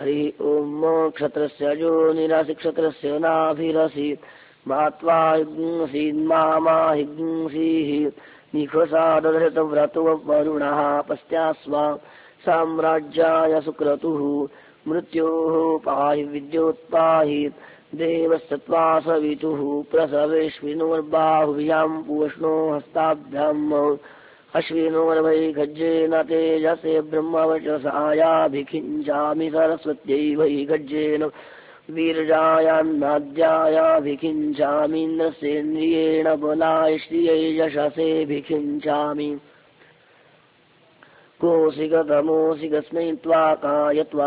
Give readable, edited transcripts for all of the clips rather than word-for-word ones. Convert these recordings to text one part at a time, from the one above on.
हरि ओं क्षत्रस्य जो निरासि क्षत्रस्य नाभिरसि मात्वा हिग्ंसीन्मामा हिग्ंसीः निखसादधृतव्रतो वरुणः पस्त्यास्वा साम्राज्याय सुक्रतुः मृत्योः पाहि विद्योत्पाहि देवस्तत्त्वा सवितुः प्रसवेश्विनोर्बाहुभ्याम् पूष्णो हस्ताभ्याम् अश्विनोर्वैखज्येन तेजसे ब्रह्मवचसायाभिखिञ्चामि सरस्वत्यै वैखज्येन वीर्यायान्नाद्यायाभिखिञ्चामीन्द्रस्येन्द्रियेण बलाय श्रियै यशसेऽभिखिञ्चामि कोऽसिगतमोऽसिगस्मै त्वा कायत्वा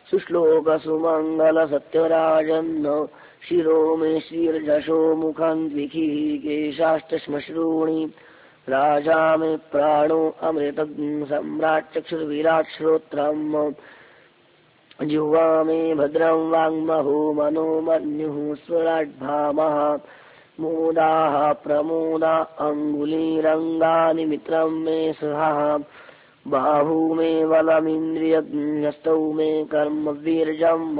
सुश्लोकसुमङ्गलसत्यराजन् शिरो मे श्रीर्जशो मुखान्विखिः केशाष्टश्मश्रूणि राजा मे प्राणो अमृतज्ञ सम्राट् चक्षुर्विराट् श्रोत्रम् जिह्वा मे भद्रं वाङ्महो मनो मन्युः स्वराड्भामः मोदाः प्रमोदा अङ्गुलीरङ्गानि मित्रं मे सहः बाहू मे बलमिन्द्रियज्ञस्तौ मे कर्म वीर्यम्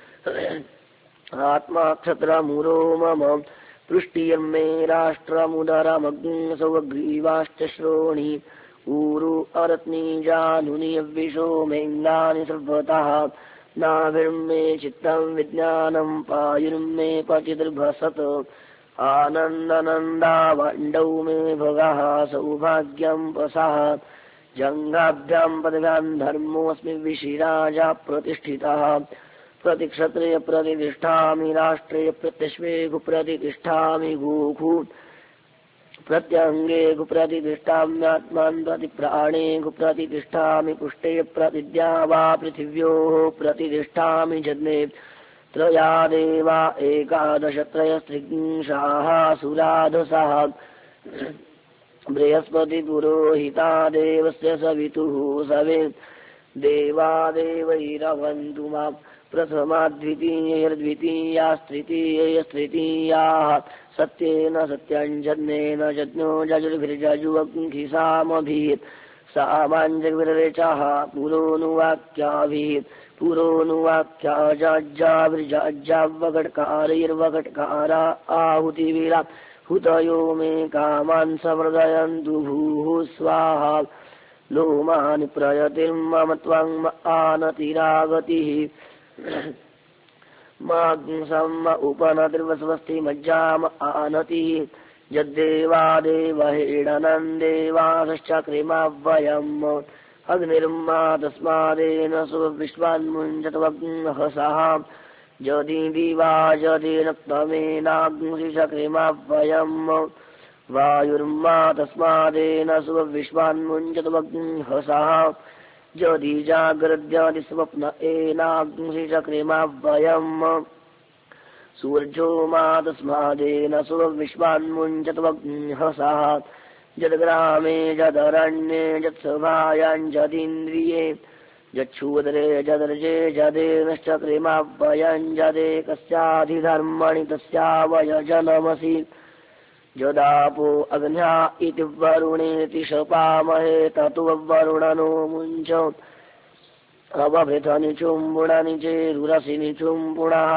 आत्मा क्षत्रमुरो मम पृष्टिर्मे राष्ट्रमुदरमग्निसौग्रीवाश्च ऊरु अरत्नी जानुनि विशो मेऽङ्गानि सर्वतः नाभिर्मे चित्तं विज्ञानं पायुर्मे पचितिर्भसत् आनन्दनन्दावाण्डौ मे भगः सौभाग्यं पसः जङ्घाभ्यां पदभ्यां धर्मोऽस्मि विशिराजा प्रतिष्ठितः प्रतिक्षत्रिय प्रतिष्ठामि राष्ट्रे प्रत्यश्वे प्रतिष्ठामि गोखु प्रत्यङ्गे प्रतिष्ठाम्यात्मान् प्रतिप्राणे प्रतिष्ठामि पुष्टे प्रतिद्यावा पृथिव्योः प्रतिष्ठामि जन्मे त्रया देवा एकादश त्रयस्त्रिंशाः सुराधसः बृहस्पति पुरोहिता देवस्य सवितुः सवे देवादेवैरवन्तु माम् प्रथमा द्वितीयैर्द्वितीयास्तृतीयैस्तृतीयाः सत्येन सत्याञ्जन्येन जज्ञो जजुर्भिर्जजुवङ्खिसामभिः सामाञ्जभिर्रेचः पुरोनुवाक्याभिः पुरोनुवाक्या जाज्जाभिर्जाज्जावकट्कारैर्वकट्कारा आहुतिविरा हुतयो मे कामान् समृदयन्तु भूः स्वाहा लोमानि प्रयतिर्मम त्वं आनतिरागतिः माग्सम उपनतिर्वस्वस्ति मज्जाम आनतिः यद्देवादेवहेडनन्देवासश्चक्रिमाव्वयम् अग्निर्मा तस्मादेन सुविश्वान्मुञ्चत्वग्नहसः यदि दिवा यदि रक्तमेनाग्निचक्रिमाव्वयम् वायुर्मा तस्मादेन सुविश्वान्मुञ्चत्वग्नहसः यदि जाग्रद्यादि स्वप्न एनाग्निचक्रिमाव्वयम् सूर्यो मा तस्मादेन सुविश्वान्मुञ्चत्वग्नहसः यद्ग्रामे यदरण्ये यत्सभायाञ्जदिन्द्रिये यच्छूद्रे यदर्जे यदेनश्चक्रिमाव्वयम् यदेकस्याधिधर्मणि तस्यावयजनमसि यदापो अग्न्या इति वरुणेति शपामहे ततो वरुणनो मुञ्च अवभृतनि चुम्बुणनि चेरुरसि निचुम्बुणः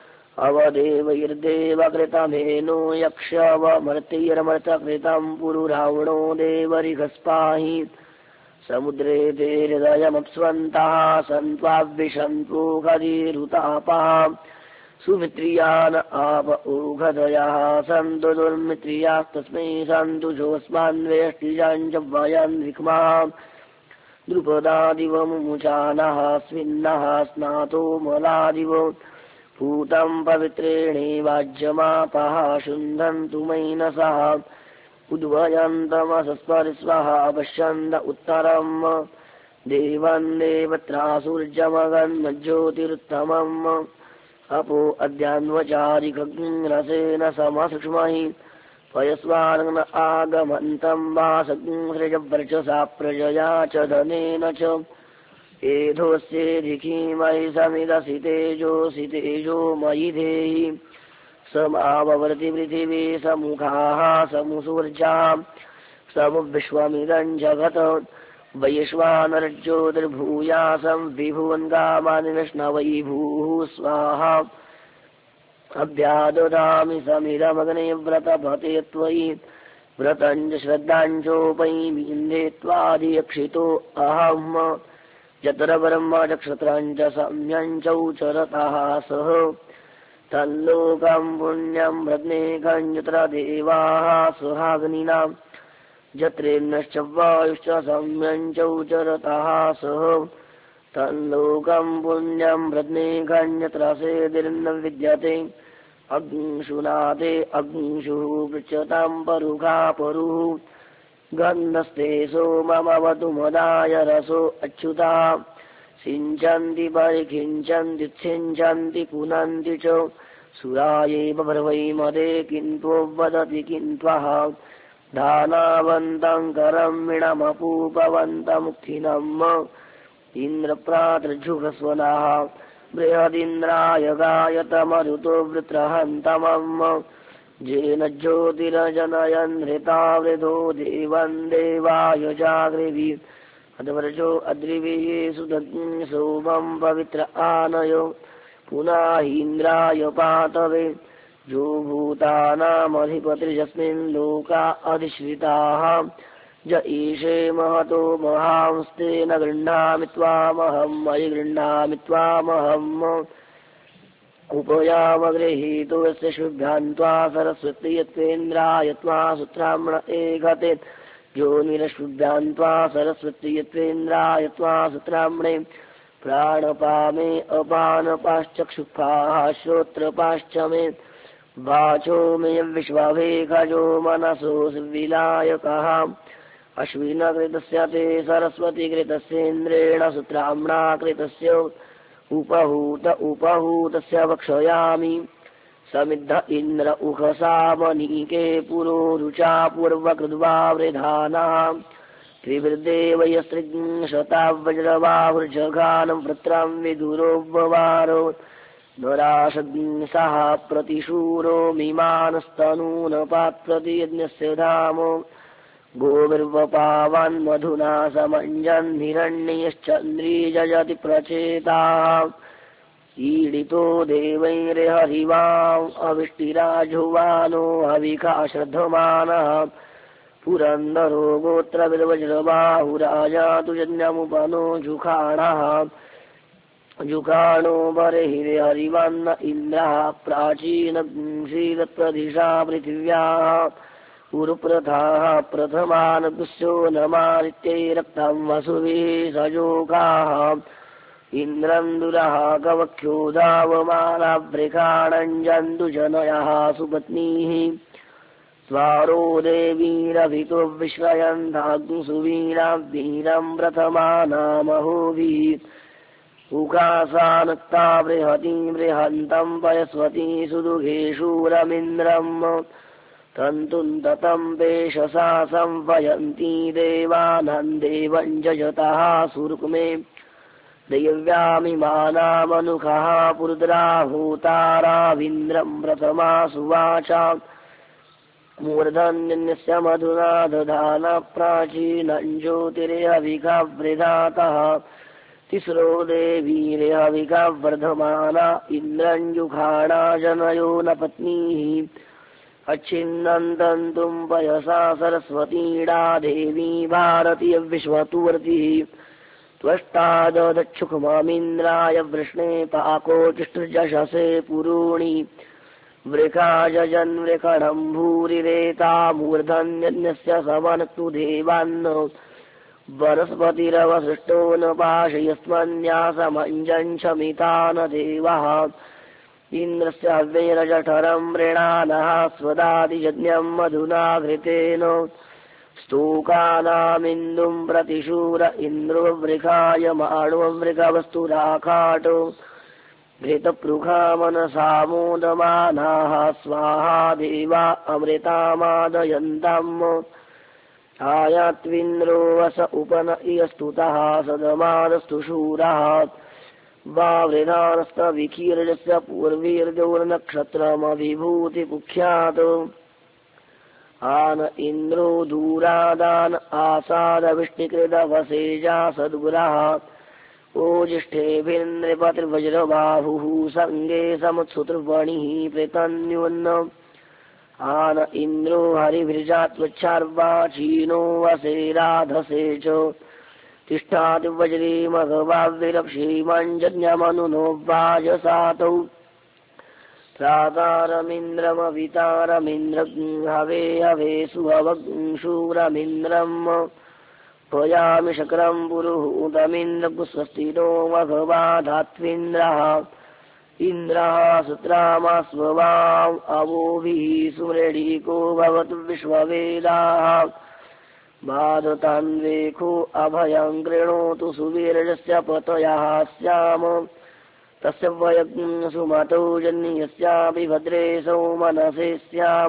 अवदेवैर्देवकृतमेनो यक्षवमर्तिर्मर्तकृतं पुरुरावणो देवरिघस्पाहि समुद्रे ते हृदयमप्स्वन्तः सन्त्वाविशन्तो गदीरुतापः सुमित्रियान आप ऊघदयः सन्तु दुर्मित्रियास्तस्मै सन्तु जोऽस्मान्वेष्टिजाञ्जव्वयान्विक्माः द्रुपदादिव मुमुचानः स्विन्नः स्नातो मलादिव भूतं पवित्रेणेवाज्यमापः शुन्धन्तु मैनसः उद्वयन्तमसस्परिस्वः पश्यन्त उत्तरम् देवन् देवत्रासुर्जमगन्मज्योतिरुत्तमम् अपो अद्यान्वचारिकग्निरसेन समसुक्ष्महि पयस्वान् आगमन्तम् वासृजवर्चसा प्रजया च धनेन च एधोऽस्येधिकीमयि समिदसि तेजोऽसि तेजो मयि देहि समाववर्ति पृथिवी समुखाः समुसूर्जा समुविश्वमिदम् जगत् वैश्वानरज्योतिर्भूयासं विभुवन्गामानि विष्णवै भूः स्वाहा अभ्याददामि समिदमग्ने व्रतपते त्वयि व्रतञ्च श्रद्धाञ्चोपैमीन्दे त्वादियक्षितो अहम् चतुरब्रह्म चक्षत्राञ्च सम्यञ्चौचरतः सह तल्लोकम् पुण्यम् रत्नेकञ्चत्र देवाः सुहाग्निनाम् जत्रेन्नश्च वायुश्च सम्यञ्चौचरतः सह तल्लोकम् पुण्यम् रत्नेकञ्चत्र सेदिर्न विद्यते अग्निषुनाते अग्निषुः पृच्छताम् परुखा परुः गन्धस्ते सोममवतु मदाय रसो अच्युता सिञ्चन्ति परिखिञ्चन्ति छिञ्चन्ति पुनन्ति च सुरायैव भर्वै मदे किन्त्ववदति किन्त्वः दानावन्तम् करम् विणमपूपवन्तमुत्थिनम् इन्द्रप्रातृजुगस्वनः बृहदिन्द्राय गायतमरुतो वृत्रहन्तमम् जेन ज्योतिरजनयन् हृतावृधो देवन् देवाय जागृभि अध्वर्जो अद्रिभिः सुदग्नि सोमम् पवित्र आनयो पुनाहीन्द्राय पातवे जो भूतानामधिपतिर्यस्मिन् लोका अधिश्रिताः ज ईशे महतो महांस्तेन गृह्णामि त्वामहम् मयि गृह्णामि त्वामहम् उपयामगृहीतो यस्य शुभ्यान् त्वा सरस्वती यत्वेन्द्राय त्वा सुत्राम्ण एकते योनिरशुभ्यान् त्वा सरस्वती यत्वेन्द्राय त्वा सुत्राम्णे प्राणपामे अपानपाश्चक्षुपाः श्रोत्रपाश्च मे वाचो मे विश्वाभेखजो मनसो विलायकः अश्विनकृतस्य ते सरस्वतीकृतस्येन्द्रेण सुत्राम्णा कृतस्य उपहूतस्य वक्षयामि समिद्ध इन्द्र उखसामनीके पुरो रुचा पूर्वकृद्वावृधानः त्रिभिर्देवयस्त्रिशतावज्रबाहुर्जघानं वृत्रं विदुरोपवारो नराशग्निसः प्रतिशूरो मिमानस्तनून पात्रति यज्ञस्य धामो गोविर्वपावन्मधुना समञ्जन् हिरण्यश्चन्द्री जयति प्रचेताः ईडितो देवैर्हरिवाम् अविष्टिराजुवानो हविका श्रद्धमानः पुरन्दरो गोत्रविर्वज्रबाहुराजातु यज्ञमुपनो जुखाणो बर्हिर्हरिवन्न इन्द्रः प्राचीनशीलप्रदिशा पृथिव्याः उरुप्रथाः प्रथमानगुस्यो नमादित्यै रक्तं वसुभिः सजोकाः इन्द्रन्दुरः कवक्षोधावमानाभ्रिकाणञ्जन्तु जनयः सुपत्नीः स्वारो देवीरभितो विश्रयन्ताग्निसुवीरां प्रथमानामहोभिः उकासानुक्ता बृहतीं बृहन्तं पयस्वती सुदुघे शूरमिन्द्रम् तन्तुं ततं पेशसा संवयन्ती देवानां देवं जयतः सुरुक्मे देव्यामिमानामनुखः पुरुद्राहूताराविन्द्रं प्रथमा सुवाचा मूर्धन्यस्य मधुना दधान प्राचीनं ज्योतिरेहविकावृधातः तिस्रो देवीरेहविकावर्धमाना इन्द्रञ्जुखाणा जनयो न पत्नीः अच्छिन्नन्तन्तुं पयसा सरस्वतीडा देवी भारती विश्वतुवर्तिः त्वष्टा ददच्छुकमामिन्द्राय वृष्णे पाकोचिष्टजशसे पुरूणि वृकाजन्वृकणं भूरिरेता मूर्धन्यस्य समनक्तु देवान्न वनस्पतिरवसृष्टो न पाशयस्मन्यासमञ्जञ्छमिता न देवः इन्द्रस्य हव्यैरजठरं मृणानः स्वदादियज्ञं मधुना घृतेन स्तूकानामिन्दुं प्रतिशूर इन्द्रो वृखाय माणो वृकवस्तुराखाटो घृतपृखा मनसा मोदमानाः स्वाहा देवा अमृतामादयन्तम् आयात्विन्द्रो वस उपन इयस्तुतः सदमानस्तु शूरः वावृधानस्तविकीर्यस्य पूर्वीर्जोर्नक्षत्रमभिभूतिपुख्यात् आन इन्द्रो दूरादान आसादविष्टिकृतवसेजा सद्गुरः ओजिष्ठेभिर्नृपतिर्वज्रबाहुः सङ्गे समुत्सुतृवणिः प्रेतन्योन्न आन इन्द्रो हरिभिर्जात्वच्छार्वाचीनो वसेराधसे च तिष्ठाति वज्रे मघवाविरक्षीमञ्जन्यमनुनो वाजसातौ प्रातारमिन्द्रमवितारमिन्द्रं हवे हवे सुहवशूरमिन्द्रम् भयामि शक्रं पुरुहूतमिन्द्र स्वस्ति नो मघवाधात्विन्द्रः इन्द्रः सुत्रामास्ववाम् अवोभिः सुमृळीको भवतु विश्ववेदाः बाधतान्वेखो अभयं कृणोतु सुवीर्यस्य पतयः स्याम तस्य वयं सुमतौ जन्यस्यापि भद्रे सौमनसे स्याम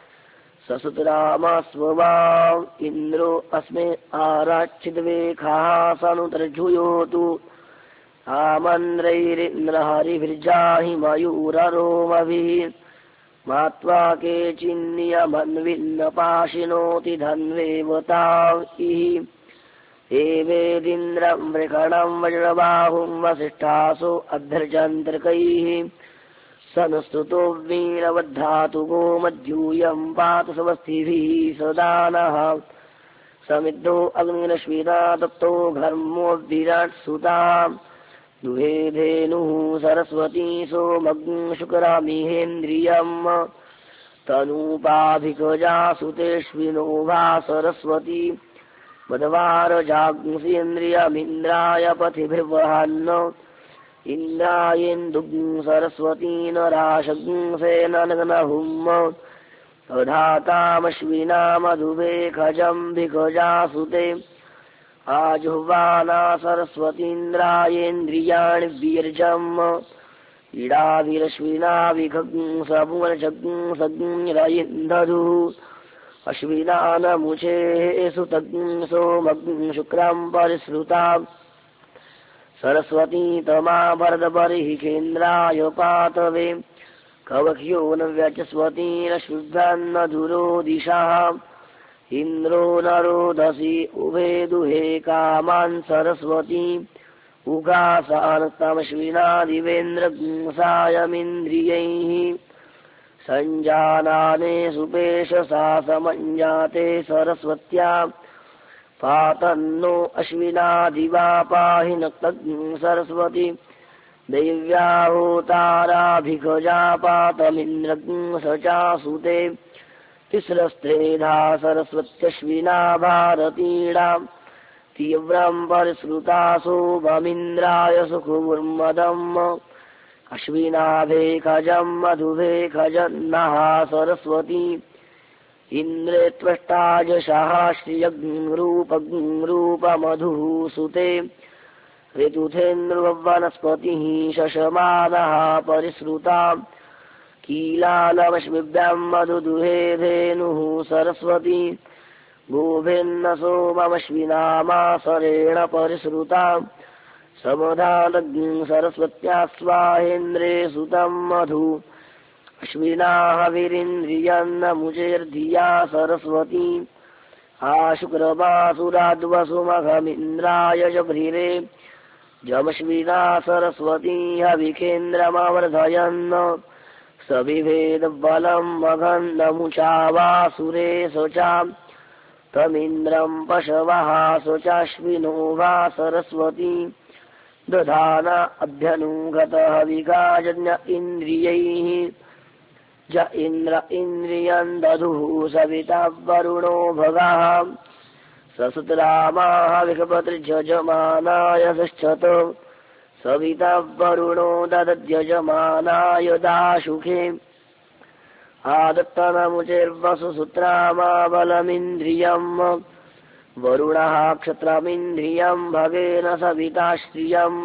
ससुतरामास्ववाम् इन्द्रो अस्मे आराच्छिद्वेखाः सनुतर्जुयोतु आमन्द्रैरिन्द्रहरिभिर्जाहि मयूररोमभिः मात्वा केचिन्नियमन्विन्नपाशिनोति धन्वेवताम् इह एवेदिन्द्रं वृषणं वज्रबाहुं वसिष्ठासो अभ्यर्जन्त्रिकैः सनस्तुतो वीरवद्धातु गोमद्यूयं पातु स्वस्तिभिः सदा नः समिद्धो अग्निरश्विना तप्तो घर्मो विराट् सुता दुहे धेनुः सरस्वती सोमग्ं शुक्रामिहेन्द्रियम् तनूपाभिकजा सुतेष्विनोभा सरस्वती मदवारजाग्ंसीन्द्रियमिन्द्राय पथिभिर्वहन् इन्द्रायेन्दुग्ं सरस्वती नराशग्ंसेननहुम् अधातामश्विना मधुवेखजं सुते आजुह्वाना सरस्वतीन्द्रायेन्द्रियाणि वीर्जम् इडाभिरश्विना विखग्ं सपुनजग्ं सग्रयिन्दधुः अश्विनानमुचेः सुतग्ं सोमग्ं शुक्रं परिश्रुता सरस्वती तमा वरदबर्हि केन्द्राय पातवे कवख्यो न व्यचस्वतीरश्विभ्यन्न धुरो दिशाः इन्द्रो न रोदसी उभे दुहे कामान् सरस्वती उगासानस्तमश्विना दिवेन्द्रसायमिन्द्रियैः सञ्जानाने सुपेशसा समञ्जाते सरस्वत्या पातन्नो अश्विना दिवा पाहि नक्तग्ं सरस्वती दैव्याहोताराभिखजा पातमिन्द्रग्ं स चासुते तिस्रस्त्रेधा सरस्वत्यश्विना भारतीडा तीव्रं परिश्रुतासो वमिन्द्राय सुखुर्मदम् अश्विनाभेखजं मधुभेखजन्नः सरस्वती इन्द्रे त्वष्टाजशः श्रियग्ं रूपमधुः सुते ऋतुथेन्द्रवनस्पतिः शशमानः परिश्रुता कीलालमश्मिभ्यां मधुदुहे धेनुः सरस्वती गोभिन्न सोममश्विनामासरेण परिश्रुता समधानग्ं सरस्वत्या स्वाहेन्द्रे सुतं मधु अश्विना हविरिन्द्रियन्नमुचेर्धिया सरस्वती आशुक्रमासुराद्वसुमघमिन्द्राय जभ्रिरे जमश्विना सरस्वती हविखेन्द्रमवर्धयन् सविभेदबलं मघन्नमुचावासुरे शोचा तमिन्द्रं पशवः शोचाश्विनो वा सरस्वती दधान अभ्यनुगतः विगाजन्य इन्द्रियैः ज इन्द्र इन्द्रियं दधुः सविता वरुणो भगः ससुतरामाः विकपतिर्यजमानाय षष्ठत् सविता वरुणो ददद्यजमानाय दाशुखे आदत्तनमुचेर्वसुसूत्रामाबलमिन्द्रियम् वरुणः क्षत्रमिन्द्रियम् भगेन सविता श्रियम्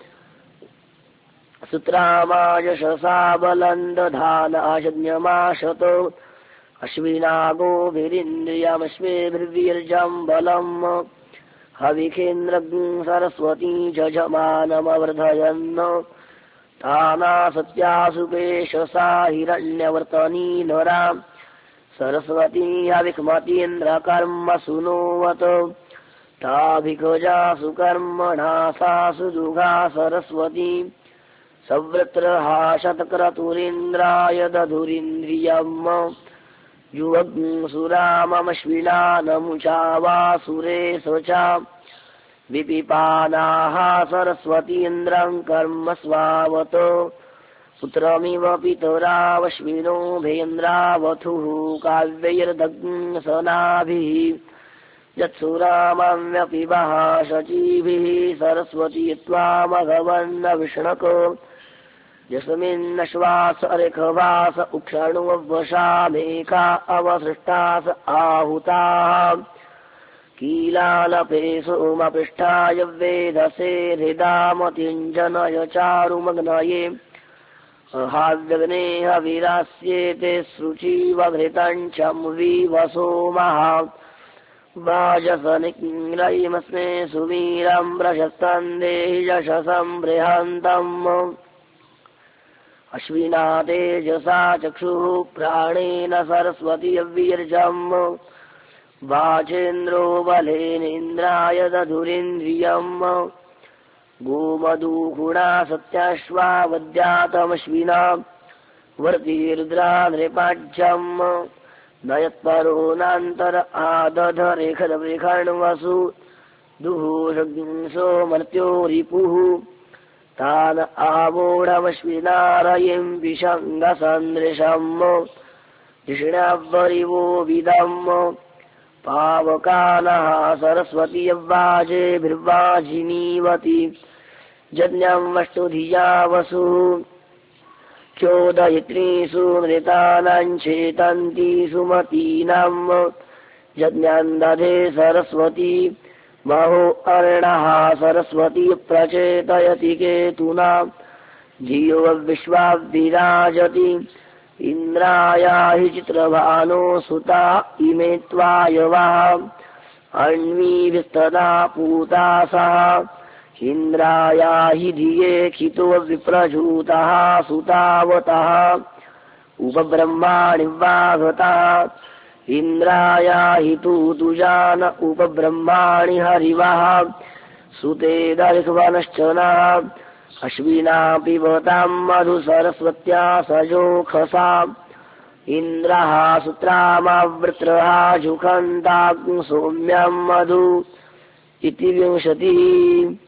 सुत्रामायशसा बलं दधान आजज्ञमाशत अश्विना गोभिरिन्द्रियमश्वेभिर्वीर्यं बलम् हविखेन्द्रं सरस्वती जजमानमवर्धयन् ताना सत्यासुपेशसा हिरण्यवर्तनी नरा सरस्वती अविक्मतीन्द्रकर्म सुनोवत ताभिकजासु कर्मणा सासु दुघा सरस्वती सवृत्रहा शतक्रतुरिन्द्राय दधुरिन्द्रियम् युवग्सुरामश्विना नमुचा वासुरे स्वचा विपिपानाः सरस्वतीन्द्रम् कर्म स्वावत पुत्रमिव पितरावश्विनो भेन्द्रावथुः काव्यैर्दग्सनाभिः यत्सुरामव्यपि वः शचीभिः सरस्वती त्वामघवन्न विष्णक यस्मिन्नश्वास अर्कवास उक्षणुवशामेका अवसृष्टास आहुताः कीलालपे सोमपृष्ठाय वेधसे हृदामतिञ्जनय चारुमग्नये अहाव्यग्ने हविरास्येते शुचीवघृतम् चं विवसोमः वाजसनिग्रयिमस्मे सुवीरम् प्रशस्तम् देहि यशसम् बृहन्तम् अश्विना तेजसा चक्षुः प्राणेन सरस्वती वीर्यम् वाचेन्द्रो बलेनेन्द्राय दधुरिन्द्रियम् गोमदूहुणा सत्याश्वावद्यातमश्विना वर्तिरुद्रा नृपाढ्यम् नयत्परो नान्तर आदधरेखणवसु दुःसो मर्त्यो रिपुः तान आवोढमश्विनारयिम् विषङ्गसन्दृशम् ऋषिणावरिवो विदम् पावकानः सरस्वती वाजेभिर्वाजिनीवति यज्ञम् वष्टुधिया वसुः चोदयित्रीषु मृतानाम् चेतन्ति सुमतीनाम् यज्ञम् दधे सरस्वती महो अर्णः सरस्वती प्रचेतयति केतुना धियो विश्वाविराजति इन्द्राया हि चित्रभानो सुता इमे त्वायवः अन्वीभिस्तदा पूता सह इन्द्राया हि धिये खितो विप्रजूतः सुतावतः उपब्रह्माणि वागतः इन्द्राया हि तु तुजान उपब्रह्माणि हरिवः सुते दर्शवनश्चनः अश्विना पिबताम् मधु सरस्वत्या सजोखसा इन्द्रः सुत्रामावृत्रः जुखन्ताग् सौम्यम् मधु इति 20